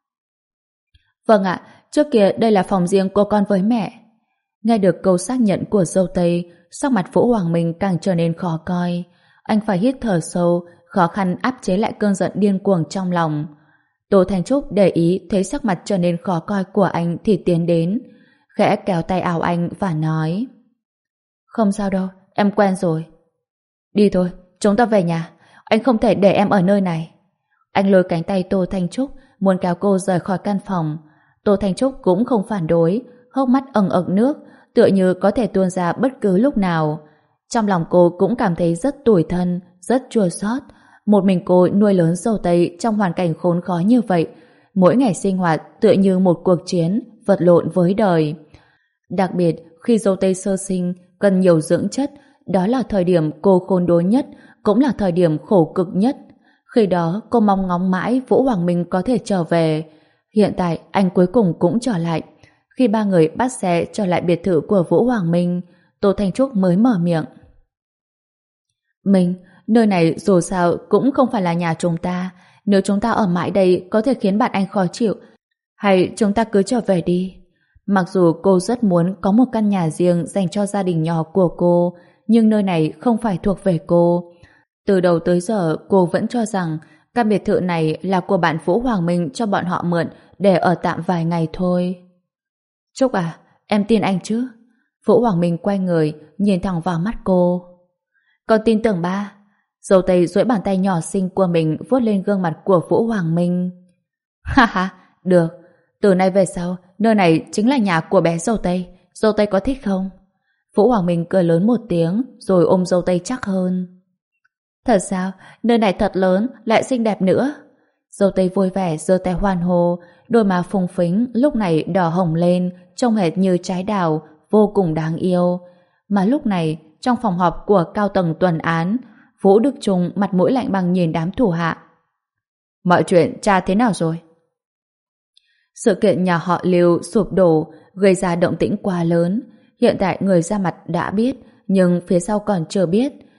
Vâng ạ, trước kia đây là phòng riêng của con với mẹ. Nghe được câu xác nhận của dâu tây, sắc mặt Vũ Hoàng Minh càng trở nên khó coi. Anh phải hít thở sâu, khó khăn áp chế lại cơn giận điên cuồng trong lòng. Tô Thanh Trúc để ý thấy sắc mặt trở nên khó coi của anh thì tiến đến, khẽ kéo tay áo anh và nói: Không sao đâu, em quen rồi. Đi thôi, chúng ta về nhà. Anh không thể để em ở nơi này. Anh lôi cánh tay Tô Thanh Trúc, muốn kéo cô rời khỏi căn phòng. Tô Thanh Trúc cũng không phản đối, hốc mắt ẩn ực nước, tựa như có thể tuôn ra bất cứ lúc nào. Trong lòng cô cũng cảm thấy rất tủi thân, rất chua xót. Một mình cô nuôi lớn dâu tây trong hoàn cảnh khốn khó như vậy, mỗi ngày sinh hoạt tựa như một cuộc chiến, vật lộn với đời. Đặc biệt khi dâu tây sơ sinh cần nhiều dưỡng chất, đó là thời điểm cô khốn đốn nhất, cũng là thời điểm khổ cực nhất. Khi đó cô mong ngóng mãi Vũ Hoàng Minh có thể trở về. Hiện tại anh cuối cùng cũng trở lại. Khi ba người bắt xe trở lại biệt thự của Vũ Hoàng Minh, Tô Thanh Trúc mới mở miệng: Minh, nơi này dù sao cũng không phải là nhà chúng ta. Nếu chúng ta ở mãi đây có thể khiến bạn anh khó chịu. Hay chúng ta cứ trở về đi. Mặc dù cô rất muốn có một căn nhà riêng dành cho gia đình nhỏ của cô, nhưng nơi này không phải thuộc về cô. Từ đầu tới giờ cô vẫn cho rằng căn biệt thự này là của bạn Vũ Hoàng Minh cho bọn họ mượn để ở tạm vài ngày thôi. Trúc à, em tin anh chứ? Vũ Hoàng Minh quay người, nhìn thẳng vào mắt cô. Con tin tưởng ba. Dâu tây duỗi bàn tay nhỏ xinh của mình vuốt lên gương mặt của Vũ Hoàng Minh. Ha ha, được. Từ nay về sau, nơi này chính là nhà của bé dâu tây. Dâu tây có thích không? Vũ Hoàng Minh cười lớn một tiếng, rồi ôm dâu tây chắc hơn. Thật sao? Nơi này thật lớn, lại xinh đẹp nữa. Dâu tây vui vẻ giơ tay hoan hô, đôi má phùng phính lúc này đỏ hồng lên, trông hệt như trái đào, vô cùng đáng yêu. Mà lúc này, trong phòng họp của cao tầng tuần án, Vũ Đức Trung mặt mũi lạnh băng nhìn đám thủ hạ. Mọi chuyện tra thế nào rồi? Sự kiện nhà họ Lưu sụp đổ gây ra động tĩnh quá lớn. Hiện tại người ra mặt đã biết, nhưng phía sau còn chưa biết.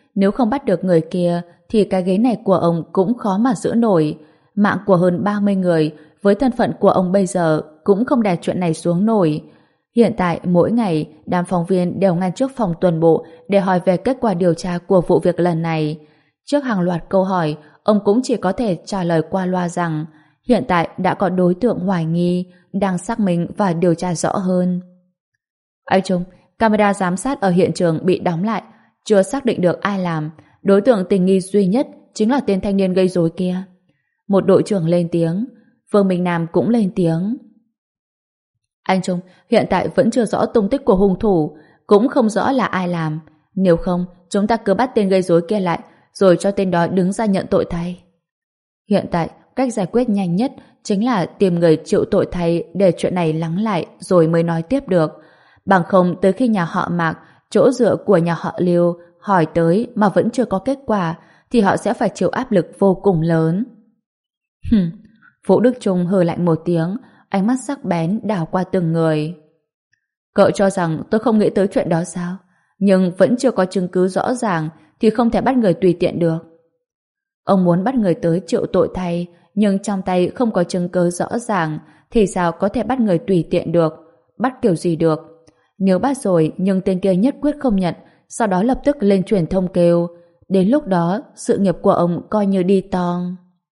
Nếu không bắt được người kia thì cái ghế này của ông cũng khó mà giữ nổi. Mạng của hơn ba mươi người với thân phận của ông bây giờ cũng không đè chuyện này xuống nổi. Hiện tại mỗi ngày đám phóng viên đều ngăn trước phòng tuần bộ để hỏi về kết quả điều tra của vụ việc lần này. Trước hàng loạt câu hỏi, ông cũng chỉ có thể trả lời qua loa rằng hiện tại đã có đối tượng hoài nghi đang xác minh và điều tra rõ hơn. Anh Trung, camera giám sát ở hiện trường bị đóng lại, chưa xác định được ai làm. Đối tượng tình nghi duy nhất chính là tên thanh niên gây rối kia. Một đội trưởng lên tiếng, Vương Minh Nam cũng lên tiếng. Anh Trung, hiện tại vẫn chưa rõ tung tích của hung thủ, cũng không rõ là ai làm. Nếu không, chúng ta cứ bắt tên gây rối kia lại, rồi cho tên đó đứng ra nhận tội thay. Hiện tại, cách giải quyết nhanh nhất chính là tìm người chịu tội thay để chuyện này lắng lại rồi mới nói tiếp được. Bằng không tới khi nhà họ Mạc, chỗ dựa của nhà họ Lưu hỏi tới mà vẫn chưa có kết quả thì họ sẽ phải chịu áp lực vô cùng lớn. Hừm, Vũ Đức Trung hừ lạnh một tiếng, ánh mắt sắc bén đảo qua từng người. Cậu cho rằng tôi không nghĩ tới chuyện đó sao? Nhưng vẫn chưa có chứng cứ rõ ràng thì không thể bắt người tùy tiện được. Ông muốn bắt người tới chịu tội thay, nhưng trong tay không có chứng cứ rõ ràng thì sao có thể bắt người tùy tiện được? Bắt kiểu gì được? Nếu bắt rồi nhưng tên kia nhất quyết không nhận, sau đó lập tức lên truyền thông kêu. Đến lúc đó, sự nghiệp của ông coi như đi tong.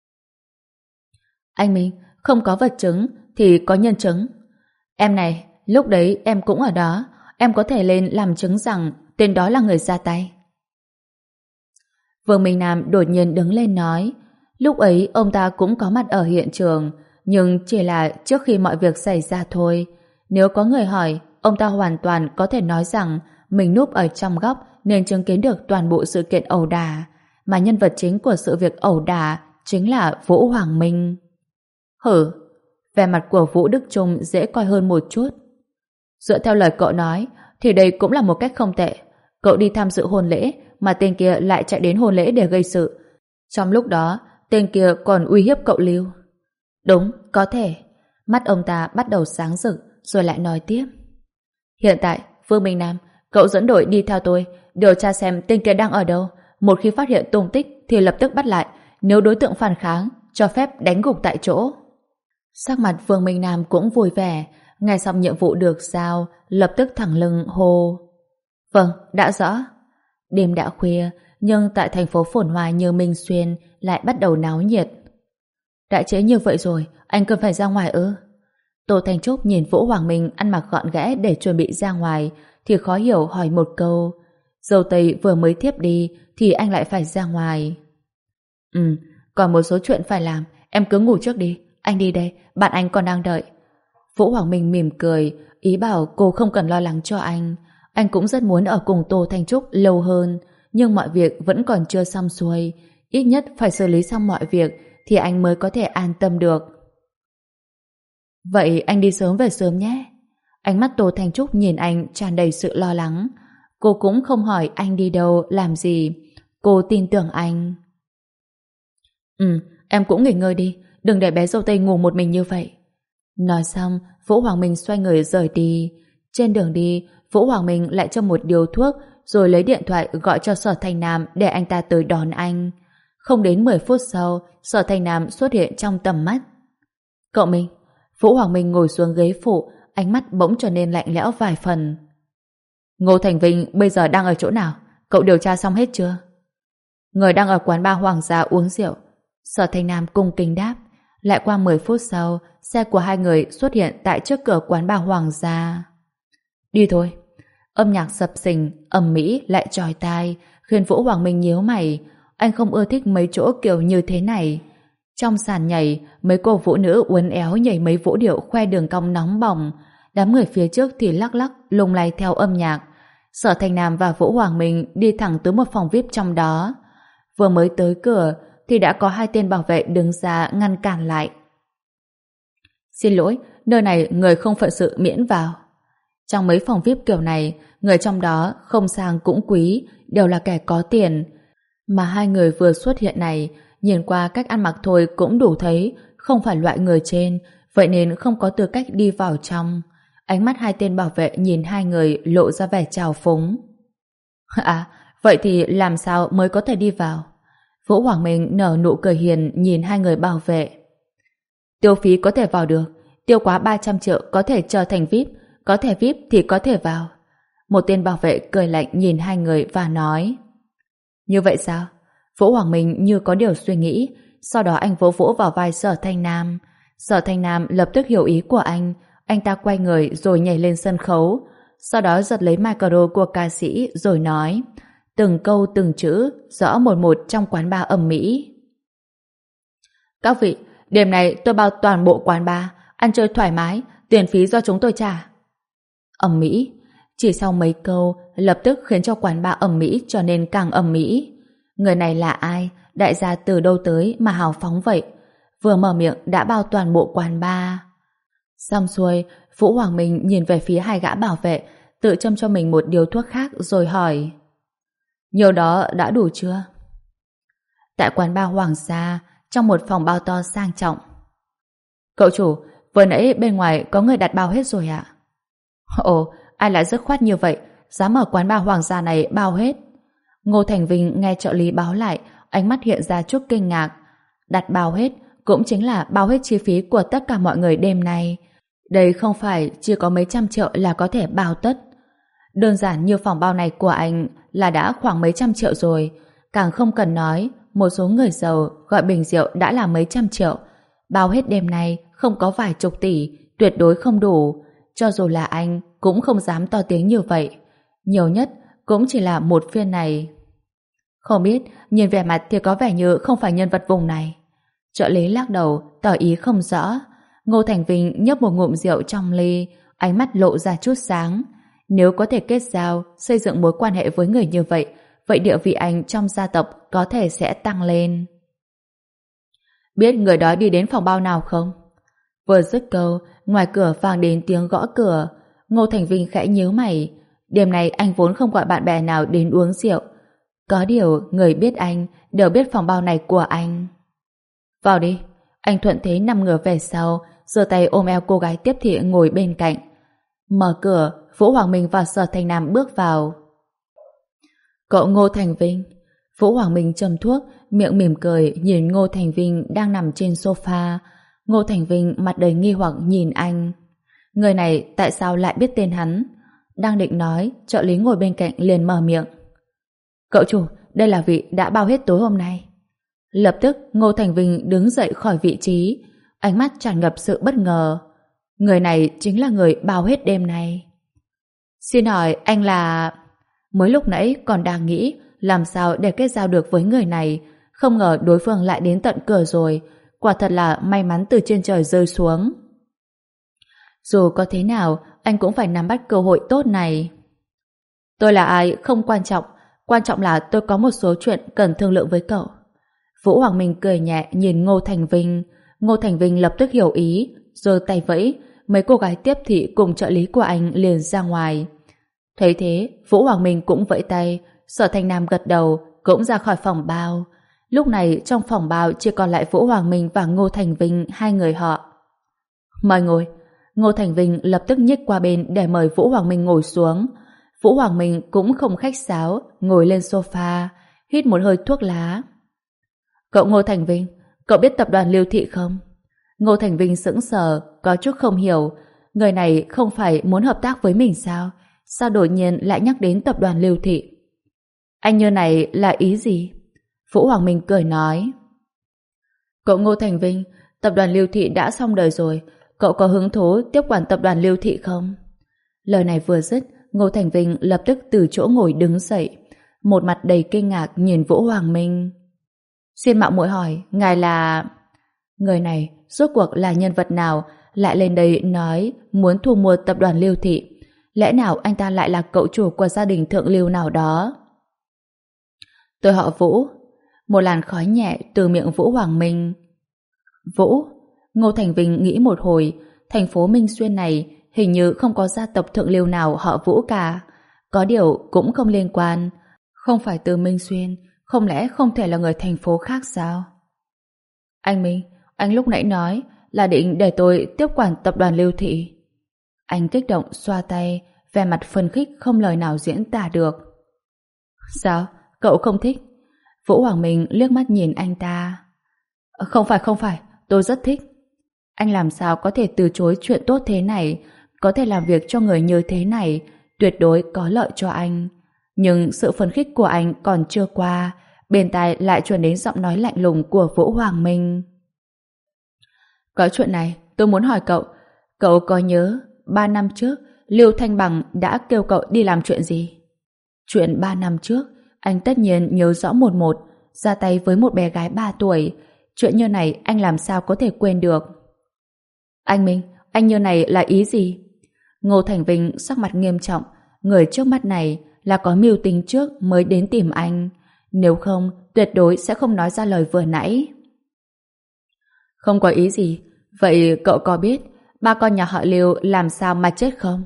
Anh Minh, không có vật chứng thì có nhân chứng. Em này, lúc đấy em cũng ở đó, em có thể lên làm chứng rằng tên đó là người ra tay. Vương Minh Nam đột nhiên đứng lên nói. Lúc ấy ông ta cũng có mặt ở hiện trường, nhưng chỉ là trước khi mọi việc xảy ra thôi. Nếu có người hỏi, ông ta hoàn toàn có thể nói rằng mình núp ở trong góc nên chứng kiến được toàn bộ sự kiện ẩu đả, mà nhân vật chính của sự việc ẩu đả chính là Vũ Hoàng Minh. Hử, vẻ mặt của Vũ Đức Trung dễ coi hơn một chút. Dựa theo lời cậu nói, thì đây cũng là một cách không tệ. Cậu đi tham dự hôn lễ, mà tên kia lại chạy đến hôn lễ để gây sự. Trong lúc đó, tên kia còn uy hiếp cậu Lưu. Đúng, có thể. Mắt ông ta bắt đầu sáng rực, rồi lại nói tiếp. Hiện tại, Vương Minh Nam, cậu dẫn đội đi theo tôi, điều tra xem tên kia đang ở đâu. Một khi phát hiện tung tích thì lập tức bắt lại. Nếu đối tượng phản kháng, cho phép đánh gục tại chỗ. Sắc mặt Vương Minh Nam cũng vui vẻ. Nghe xong nhiệm vụ được giao, lập tức thẳng lưng hô. Vâng, đã rõ. Đêm đã khuya, nhưng tại thành phố phồn hoa như Minh Xuyên lại bắt đầu náo nhiệt. Đã trễ như vậy rồi, anh cần phải ra ngoài ư? Tô Thanh Trúc nhìn Vũ Hoàng Minh ăn mặc gọn gẽ để chuẩn bị ra ngoài, thì khó hiểu hỏi một câu. Dâu tây vừa mới thiếp đi thì anh lại phải ra ngoài. Ừ, còn một số chuyện phải làm, em cứ ngủ trước đi. Anh đi đây, bạn anh còn đang đợi. Vũ Hoàng Minh mỉm cười, ý bảo cô không cần lo lắng cho anh. Anh cũng rất muốn ở cùng Tô Thanh Trúc lâu hơn, nhưng mọi việc vẫn còn chưa xong xuôi. Ít nhất phải xử lý xong mọi việc thì anh mới có thể an tâm được. Vậy anh đi sớm về sớm nhé. Ánh mắt Tô Thanh Trúc nhìn anh tràn đầy sự lo lắng. Cô cũng không hỏi anh đi đâu, làm gì. Cô tin tưởng anh. Ừ, em cũng nghỉ ngơi đi, đừng để bé dâu tây ngủ một mình như vậy. Nói xong, Vũ Hoàng Minh xoay người rời đi. Trên đường đi, Vũ Hoàng Minh lại cho một điều thuốc, rồi lấy điện thoại gọi cho Sở Thành Nam để anh ta tới đón anh. Không đến mười phút sau, Sở Thành Nam xuất hiện trong tầm mắt. Cậu Minh. Vũ Hoàng Minh ngồi xuống ghế phụ, ánh mắt bỗng trở nên lạnh lẽo vài phần. Ngô Thành Vinh bây giờ đang ở chỗ nào? Cậu điều tra xong hết chưa? Người đang ở quán bar Hoàng gia uống rượu. Sở Thành Nam cung kính đáp. Lại qua mười phút sau, xe của hai người xuất hiện tại trước cửa quán bar Hoàng gia. Đi thôi. Âm nhạc sập sình, ầm mỹ lại chói tai, khiến Vũ Hoàng Minh nhíu mày. Anh không ưa thích mấy chỗ kiểu như thế này. Trong sàn nhảy, mấy cô vũ nữ uốn éo nhảy mấy vũ điệu khoe đường cong nóng bỏng. Đám người phía trước thì lắc lắc, lung lay theo âm nhạc. Sở Thành Nam và Vũ Hoàng Minh đi thẳng tới một phòng vi ai pi trong đó. Vừa mới tới cửa thì đã có hai tên bảo vệ đứng ra ngăn cản lại. Xin lỗi, nơi này người không phận sự miễn vào. Trong mấy phòng vi ai pi kiểu này, người trong đó không sang cũng quý, đều là kẻ có tiền. Mà hai người vừa xuất hiện này, nhìn qua cách ăn mặc thôi cũng đủ thấy không phải loại người trên, vậy nên không có tư cách đi vào trong. Ánh mắt hai tên bảo vệ nhìn hai người lộ ra vẻ trào phúng. À, Vậy thì làm sao mới có thể đi vào? Vũ Hoàng Minh nở nụ cười hiền nhìn hai người bảo vệ. Tiêu phí có thể vào được, tiêu quá ba trăm triệu có thể trở thành vi ai pi, có thẻ vi ai pi thì có thể vào. Một tên bảo vệ cười lạnh nhìn hai người và nói. Như vậy sao? Vũ Hoàng Minh như có điều suy nghĩ, sau đó anh vỗ vỗ vào vai Sở Thanh Nam. Sở Thanh Nam lập tức hiểu ý của anh, anh ta quay người rồi nhảy lên sân khấu, sau đó giật lấy micro của ca sĩ rồi nói, từng câu từng chữ rõ một một trong quán bar ẩm mỹ. Các vị, đêm này tôi bao toàn bộ quán bar, ăn chơi thoải mái, tiền phí do chúng tôi trả. Ẩm mỹ, chỉ sau mấy câu lập tức khiến cho quán bar ẩm mỹ trở nên càng ẩm mỹ. Người này là ai? Đại gia từ đâu tới mà hào phóng vậy? Vừa mở miệng đã bao toàn bộ quán bar. Xong xuôi, Vũ Hoàng Minh nhìn về phía hai gã bảo vệ, tự châm cho mình một điếu thuốc khác rồi hỏi. Nhiều đó đã đủ chưa? Tại quán bar Hoàng Gia, trong một phòng bao to sang trọng. Cậu chủ, vừa nãy bên ngoài có người đặt bao hết rồi ạ. Ồ, ai lại dứt khoát như vậy, dám ở quán bar Hoàng Gia này bao hết. Ngô Thành Vinh nghe trợ lý báo lại, ánh mắt hiện ra chút kinh ngạc. Đặt bao hết cũng chính là bao hết chi phí của tất cả mọi người đêm nay. Đây không phải chỉ có mấy trăm triệu là có thể bao tất. Đơn giản như phòng bao này của anh là đã khoảng mấy trăm triệu rồi. Càng không cần nói, một số người giàu gọi bình rượu đã là mấy trăm triệu. Bao hết đêm nay không có vài chục tỷ, tuyệt đối không đủ. Cho dù là anh cũng không dám to tiếng như vậy. Nhiều nhất cũng chỉ là một phiên này. Không biết, nhìn vẻ mặt thì có vẻ như không phải nhân vật vùng này. Trợ lý lắc đầu, tỏ ý không rõ. Ngô Thành Vinh nhấp một ngụm rượu trong ly, ánh mắt lộ ra chút sáng. Nếu có thể kết giao, xây dựng mối quan hệ với người như vậy, vậy địa vị anh trong gia tộc có thể sẽ tăng lên. Biết người đó đi đến phòng bao nào không? Vừa dứt câu, ngoài cửa vang đến tiếng gõ cửa. Ngô Thành Vinh khẽ nhíu mày. Đêm nay anh vốn không gọi bạn bè nào đến uống rượu. Có điều, người biết anh đều biết phòng bao này của anh. Vào đi. Anh thuận thế nằm ngửa về sau, giơ tay ôm eo cô gái tiếp thị ngồi bên cạnh. Mở cửa, Vũ Hoàng Minh và Sở Thanh Nam bước vào. Cậu Ngô Thành Vinh. Vũ Hoàng Minh châm thuốc, miệng mỉm cười nhìn Ngô Thành Vinh đang nằm trên sofa. Ngô Thành Vinh mặt đầy nghi hoặc nhìn anh. Người này tại sao lại biết tên hắn? Đang định nói, trợ lý ngồi bên cạnh liền mở miệng. Cậu chủ, đây là vị đã bao hết tối hôm nay. Lập tức Ngô Thành Vinh đứng dậy khỏi vị trí, ánh mắt tràn ngập sự bất ngờ. Người này chính là người bao hết đêm nay. Xin hỏi anh là... Mới lúc nãy còn đang nghĩ làm sao để kết giao được với người này, không ngờ đối phương lại đến tận cửa rồi. Quả thật là may mắn từ trên trời rơi xuống. Dù có thế nào, anh cũng phải nắm bắt cơ hội tốt này. Tôi là ai không quan trọng, quan trọng là tôi có một số chuyện cần thương lượng với cậu. Vũ Hoàng Minh cười nhẹ nhìn Ngô Thành Vinh. Ngô Thành Vinh lập tức hiểu ý, giơ tay vẫy, mấy cô gái tiếp thị cùng trợ lý của anh liền ra ngoài. Thấy thế, Vũ Hoàng Minh cũng vẫy tay, Sở Thanh Nam gật đầu, cũng ra khỏi phòng bao. Lúc này trong phòng bao chỉ còn lại Vũ Hoàng Minh và Ngô Thành Vinh, hai người họ. Mời ngồi. Ngô Thành Vinh lập tức nhích qua bên để mời Vũ Hoàng Minh ngồi xuống. Vũ Hoàng Minh cũng không khách sáo, ngồi lên sofa, hít một hơi thuốc lá. Cậu Ngô Thành Vinh, cậu biết tập đoàn Lưu Thị không? Ngô Thành Vinh sững sờ, có chút không hiểu. Người này không phải muốn hợp tác với mình sao? Sao đột nhiên lại nhắc đến tập đoàn Lưu Thị? Anh như này là ý gì? Vũ Hoàng Minh cười nói. Cậu Ngô Thành Vinh, tập đoàn Lưu Thị đã xong đời rồi. Cậu có hứng thú tiếp quản tập đoàn Lưu Thị không? Lời này vừa dứt, Ngô Thành Vinh lập tức từ chỗ ngồi đứng dậy, một mặt đầy kinh ngạc nhìn Vũ Hoàng Minh. Xin mạo muội hỏi, ngài là... Người này rốt cuộc là nhân vật nào lại lên đây nói muốn thu mua tập đoàn Lưu Thị? Lẽ nào anh ta lại là cậu chủ của gia đình thượng lưu nào đó? Tôi họ Vũ. Một làn khói nhẹ từ miệng Vũ Hoàng Minh. Vũ? Ngô Thành Vinh nghĩ một hồi, thành phố Minh Xuyên này hình như không có gia tộc thượng lưu nào họ Vũ cả. Có điều cũng không liên quan. Không phải từ Minh Xuyên, không lẽ không thể là người thành phố khác sao? Anh Minh, anh lúc nãy nói là định để tôi tiếp quản tập đoàn Lưu Thị. Anh kích động xoa tay, vẻ mặt phấn khích không lời nào diễn tả được. Sao? Cậu không thích? Vũ Hoàng Minh liếc mắt nhìn anh ta. Không phải không phải, tôi rất thích. Anh làm sao có thể từ chối chuyện tốt thế này, có thể làm việc cho người như thế này, tuyệt đối có lợi cho anh. Nhưng sự phấn khích của anh còn chưa qua, bên tai lại truyền đến giọng nói lạnh lùng của Vũ Hoàng Minh. Có chuyện này, tôi muốn hỏi cậu, cậu có nhớ ba năm trước Lưu Thanh Bằng đã kêu cậu đi làm chuyện gì? Chuyện ba năm trước, anh tất nhiên nhớ rõ một một, ra tay với một bé gái ba tuổi. Chuyện như này anh làm sao có thể quên được? Anh Minh, anh như này là ý gì? Ngô Thành Vinh sắc mặt nghiêm trọng, người trước mắt này là có mưu tính trước mới đến tìm anh. Nếu không, tuyệt đối sẽ không nói ra lời vừa nãy. Không có ý gì. Vậy cậu có biết ba con nhà họ Lưu làm sao mà chết không?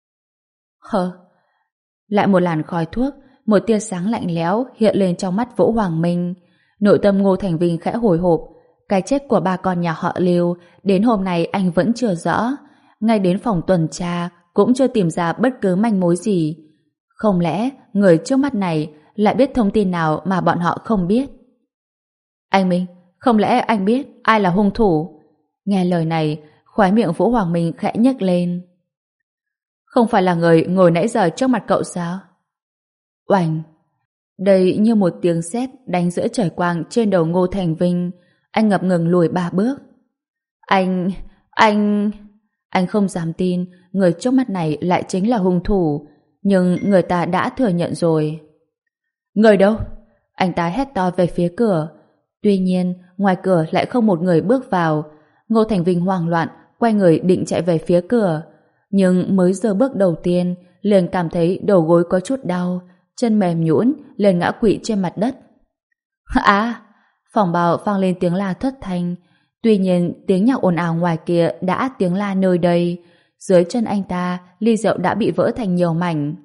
Hờ. Lại một làn khói thuốc, một tia sáng lạnh lẽo hiện lên trong mắt Vũ Hoàng Minh. Nội tâm Ngô Thành Vinh khẽ hồi hộp. Cái chết của ba con nhà họ Lưu đến hôm nay anh vẫn chưa rõ. Ngay đến phòng tuần tra cũng chưa tìm ra bất cứ manh mối gì. Không lẽ người trước mắt này lại biết thông tin nào mà bọn họ không biết? Anh Minh, không lẽ anh biết ai là hung thủ? Nghe lời này, khóe miệng Vũ Hoàng Minh khẽ nhếch lên. Không phải là người ngồi nãy giờ trước mặt cậu sao? Oành! Đây như một tiếng sét đánh giữa trời quang trên đầu Ngô Thành Vinh. Anh ngập ngừng lùi ba bước. Anh... anh... Anh không dám tin người trước mắt này lại chính là hung thủ. Nhưng người ta đã thừa nhận rồi. Người đâu? Anh ta hét to về phía cửa. Tuy nhiên, ngoài cửa lại không một người bước vào. Ngô Thành Vinh hoảng loạn, quay người định chạy về phía cửa. Nhưng mới giơ bước đầu tiên, liền cảm thấy đầu gối có chút đau, chân mềm nhũn, liền ngã quỵ trên mặt đất. À! Phòng bào vang lên tiếng la thất thanh. Tuy nhiên, tiếng nhạc ồn ào ngoài kia đã tiếng la nơi đây. Dưới chân anh ta, ly rượu đã bị vỡ thành nhiều mảnh.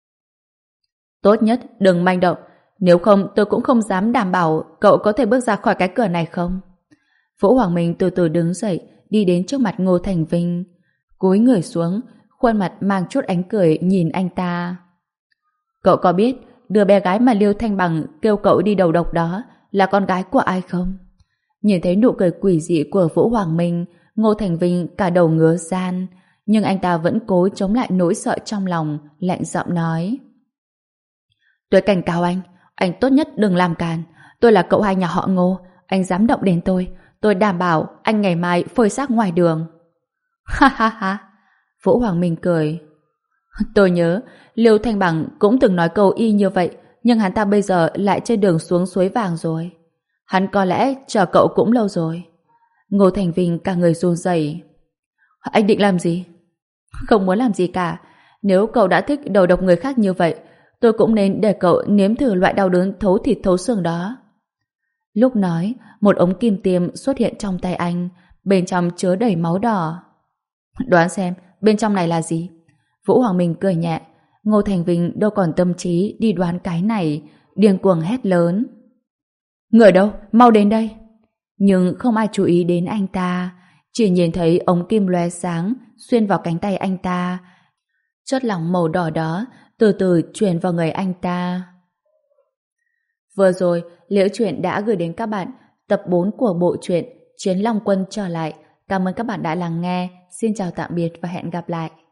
Tốt nhất đừng manh động, nếu không tôi cũng không dám đảm bảo cậu có thể bước ra khỏi cái cửa này không. Vũ Hoàng Minh từ từ đứng dậy, đi đến trước mặt Ngô Thành Vinh, cúi người xuống, khuôn mặt mang chút ánh cười nhìn anh ta. Cậu có biết đứa bé gái mà Liêu Thanh Bằng kêu cậu đi đầu độc đó là con gái của ai không? Nhìn thấy nụ cười quỷ dị của Vũ Hoàng Minh, Ngô Thành Vinh cả đầu ngứa gian, nhưng anh ta vẫn cố chống lại nỗi sợ trong lòng, lạnh giọng nói. Tôi cảnh cáo anh, anh tốt nhất đừng làm càn. Tôi là cậu hai nhà họ Ngô, anh dám động đến tôi, tôi đảm bảo anh ngày mai phơi xác ngoài đường. Ha ha ha. Vũ Hoàng Minh cười. Tôi nhớ, Liêu Thanh Bằng cũng từng nói câu y như vậy, nhưng hắn ta bây giờ lại trên đường xuống suối vàng rồi. Hắn có lẽ chờ cậu cũng lâu rồi. Ngô Thành Vinh cả người run rẩy. Anh định làm gì? Không muốn làm gì cả. Nếu cậu đã thích đầu độc người khác như vậy, tôi cũng nên để cậu nếm thử loại đau đớn thấu thịt thấu xương đó. Lúc nói, một ống kim tiêm xuất hiện trong tay anh, bên trong chứa đầy máu đỏ. Đoán xem, bên trong này là gì? Vũ Hoàng Minh cười nhẹ. Ngô Thành Vinh đâu còn tâm trí đi đoán cái này, điên cuồng hét lớn. Người đâu? Mau đến đây! Nhưng không ai chú ý đến anh ta, chỉ nhìn thấy ống kim lóe sáng xuyên vào cánh tay anh ta. Chất lỏng màu đỏ đó từ từ truyền vào người anh ta. Vừa rồi, Liễu Chuyện đã gửi đến các bạn tập bốn của bộ truyện Chiến Long Quân trở lại. Cảm ơn các bạn đã lắng nghe. Xin chào tạm biệt và hẹn gặp lại.